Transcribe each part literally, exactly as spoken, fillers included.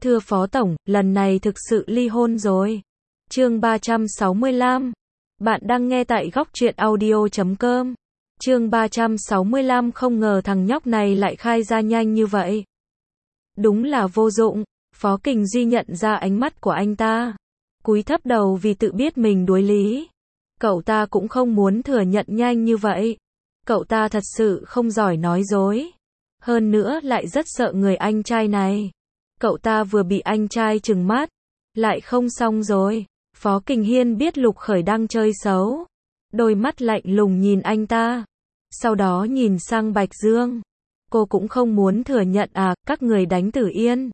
Thưa Phó Tổng, lần này thực sự ly hôn rồi. Chương ba trăm sáu mươi lăm. Bạn đang nghe tại góc truyện audio chấm com. Chương ba trăm sáu mươi lăm. Không ngờ thằng nhóc này lại khai ra nhanh như vậy. Đúng là vô dụng. Phó Kình Duy nhận ra ánh mắt của anh ta, cúi thấp đầu vì tự biết mình đuối lý. Cậu ta cũng không muốn thừa nhận nhanh như vậy. Cậu ta thật sự không giỏi nói dối. Hơn nữa lại rất sợ người anh trai này. Cậu ta vừa bị anh trai trừng mắt, lại không xong rồi. Phó Kình Hiên biết Lục Khởi đang chơi xấu. Đôi mắt lạnh lùng nhìn anh ta. Sau đó nhìn sang Bạch Dương. Cô cũng không muốn thừa nhận à, các người đánh Tử Yên.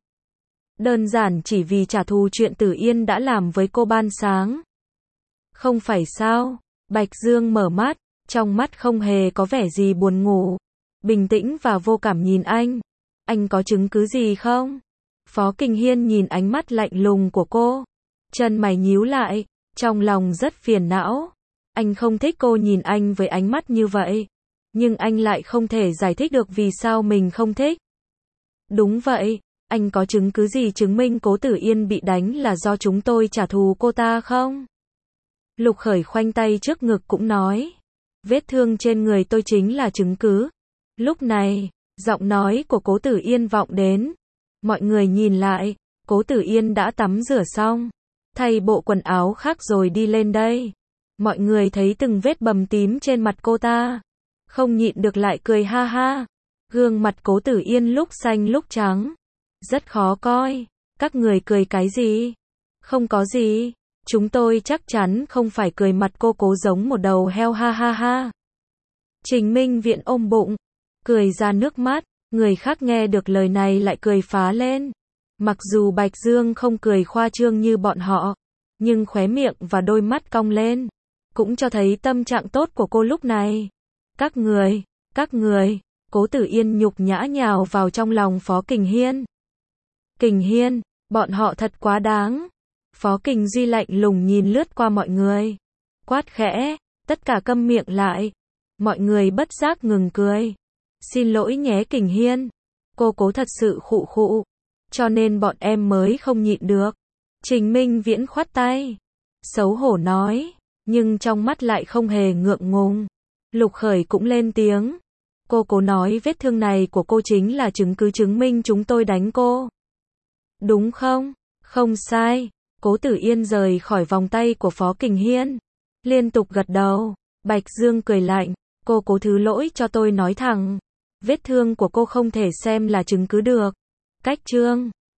Đơn giản chỉ vì trả thù chuyện Tử Yên đã làm với cô ban sáng. Không phải sao? Bạch Dương mở mắt, trong mắt không hề có vẻ gì buồn ngủ. Bình tĩnh và vô cảm nhìn anh. Anh có chứng cứ gì không? Phó Kình Hiên nhìn ánh mắt lạnh lùng của cô. Chân mày nhíu lại, trong lòng rất phiền não. Anh không thích cô nhìn anh với ánh mắt như vậy. Nhưng anh lại không thể giải thích được vì sao mình không thích. Đúng vậy, anh có chứng cứ gì chứng minh Cố Tử Yên bị đánh là do chúng tôi trả thù cô ta không? Lục Khởi khoanh tay trước ngực cũng nói. Vết thương trên người tôi chính là chứng cứ. Lúc này, giọng nói của Cố Tử Yên vọng đến. Mọi người nhìn lại, Cố Tử Yên đã tắm rửa xong, thay bộ quần áo khác rồi đi lên đây. Mọi người thấy từng vết bầm tím trên mặt cô ta, không nhịn được lại cười ha ha. Gương mặt Cố Tử Yên lúc xanh lúc trắng, rất khó coi. Các người cười cái gì? Không có gì. Chúng tôi chắc chắn không phải cười, mặt cô Cố giống một đầu heo ha ha ha. Trình Minh Viễn ôm bụng, cười ra nước mắt. Người khác nghe được lời này lại cười phá lên. Mặc dù Bạch Dương không cười khoa trương như bọn họ, nhưng khóe miệng và đôi mắt cong lên, cũng cho thấy tâm trạng tốt của cô lúc này. Các người, các người, Cố Tử Yên nhục nhã nhào vào trong lòng Phó Kình Hiên. Kình Hiên, bọn họ thật quá đáng. Phó Kình Duy lạnh lùng nhìn lướt qua mọi người, quát khẽ, tất cả câm miệng lại. Mọi người bất giác ngừng cười. Xin lỗi nhé Kình Hiên. Cô Cố thật sự khụ khụ, cho nên bọn em mới không nhịn được. Trình Minh Viễn khoát tay, xấu hổ nói, nhưng trong mắt lại không hề ngượng ngùng. Lục Khởi cũng lên tiếng. Cô Cố nói vết thương này của cô chính là chứng cứ chứng minh chúng tôi đánh cô. Đúng không? Không sai. Cố Tử Yên rời khỏi vòng tay của Phó Kình Hiên, liên tục gật đầu. Bạch Dương cười lạnh, cô Cố thứ lỗi cho tôi nói thẳng. Vết thương của cô không thể xem là chứng cứ được. Cách chương